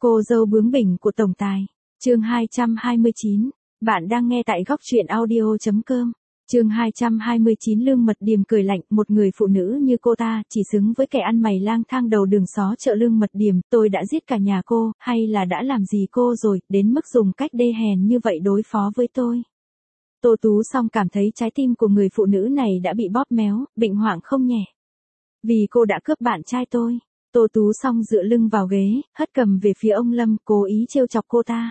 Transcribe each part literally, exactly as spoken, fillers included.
Cô dâu bướng bỉnh của tổng tài. Chương hai trăm hai mươi chín. Bạn đang nghe tại góc truyện audio chấm com. Chương hai trăm hai mươi chín. Lương Mật Điềm cười lạnh, một người phụ nữ như cô ta, chỉ xứng với kẻ ăn mày lang thang đầu đường xó chợ. Lương Mật Điềm, tôi đã giết cả nhà cô, hay là đã làm gì cô rồi, đến mức dùng cách đê hèn như vậy đối phó với tôi. Tô Tú Song cảm thấy trái tim của người phụ nữ này đã bị bóp méo, bệnh hoảng không nhẹ. Vì cô đã cướp bạn trai tôi. Tô Tú Song dựa lưng vào ghế, hất cầm về phía ông Lâm, cố ý trêu chọc cô ta.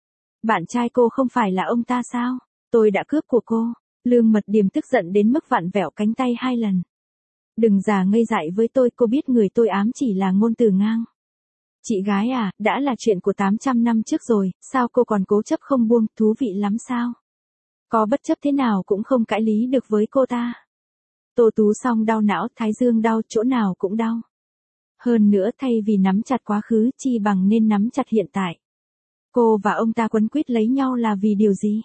Bạn trai cô không phải là ông ta sao? Tôi đã cướp của cô. Lương Mật Điềm tức giận đến mức vặn vẹo cánh tay hai lần. Đừng giả ngây dại với tôi, cô biết người tôi ám chỉ là ngôn từ ngang. Chị gái à, đã là chuyện của tám trăm năm trước rồi, sao cô còn cố chấp không buông, thú vị lắm sao? Có bất chấp thế nào cũng không cãi lý được với cô ta. Tô Tú Song đau não, thái dương đau, chỗ nào cũng đau. Hơn nữa, thay vì nắm chặt quá khứ, chi bằng nên nắm chặt hiện tại. Cô và ông ta quấn quýt lấy nhau là vì điều gì?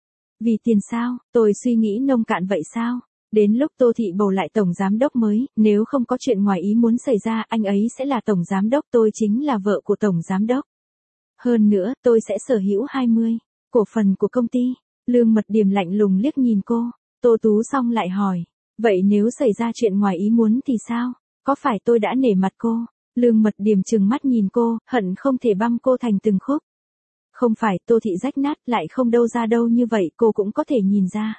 Vì tiền sao? Tôi suy nghĩ nông cạn vậy sao? Đến lúc Tô Thị bầu lại tổng giám đốc mới, nếu không có chuyện ngoài ý muốn xảy ra, anh ấy sẽ là tổng giám đốc, tôi chính là vợ của tổng giám đốc. Hơn nữa, tôi sẽ sở hữu hai mươi cổ phần của công ty. Lương Mật Điềm lạnh lùng liếc nhìn cô. Tô Tú Song lại hỏi, vậy nếu xảy ra chuyện ngoài ý muốn thì sao? Có phải tôi đã nể mặt cô? Lương Mật Điềm trừng mắt nhìn cô, hận không thể băm cô thành từng khúc. Không phải, Tô Thị rách nát lại không đâu ra đâu như vậy, cô cũng có thể nhìn ra.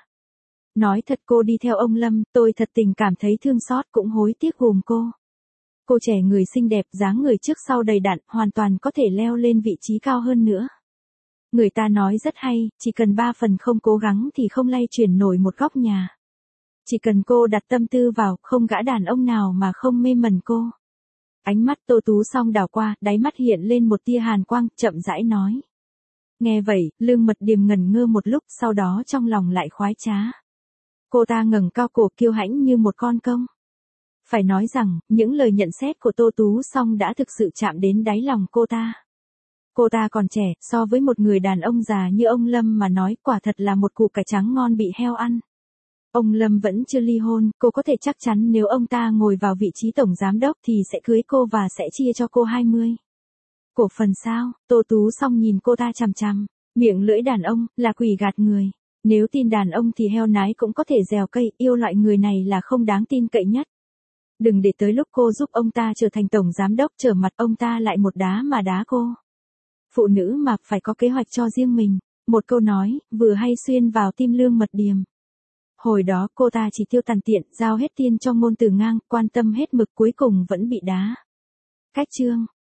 Nói thật, cô đi theo ông Lâm, tôi thật tình cảm thấy thương xót, cũng hối tiếc gồm cô. Cô trẻ người xinh đẹp, dáng người trước sau đầy đặn, hoàn toàn có thể leo lên vị trí cao hơn nữa. Người ta nói rất hay, chỉ cần ba phần không cố gắng thì không lay chuyển nổi một góc nhà. Chỉ cần cô đặt tâm tư vào, không gã đàn ông nào mà không mê mẩn cô. Ánh mắt Tô Tú Song đảo qua, đáy mắt hiện lên một tia hàn quang, chậm rãi nói. Nghe vậy, Lương Mật Điềm ngẩn ngơ một lúc, sau đó trong lòng lại khoái trá. Cô ta ngẩng cao cổ kiêu hãnh như một con công. Phải nói rằng, những lời nhận xét của Tô Tú Song đã thực sự chạm đến đáy lòng cô ta. Cô ta còn trẻ, so với một người đàn ông già như ông Lâm mà nói, quả thật là một củ cải trắng ngon bị heo ăn. Ông Lâm vẫn chưa ly hôn, cô có thể chắc chắn nếu ông ta ngồi vào vị trí tổng giám đốc thì sẽ cưới cô và sẽ chia cho cô hai mươi cổ phần sao? Tô Tú Song nhìn cô ta chằm chằm, miệng lưỡi đàn ông, là quỷ gạt người. Nếu tin đàn ông thì heo nái cũng có thể dèo cây, yêu loại người này là không đáng tin cậy nhất. Đừng để tới lúc cô giúp ông ta trở thành tổng giám đốc, trở mặt ông ta lại một đá mà đá cô. Phụ nữ mà phải có kế hoạch cho riêng mình. Một câu nói, vừa hay xuyên vào tim Lương Mật Điềm. Hồi đó cô ta chỉ tiêu tàn tiện, giao hết tiền cho ngôn từ ngang, quan tâm hết mực, cuối cùng vẫn bị đá. Cách chương.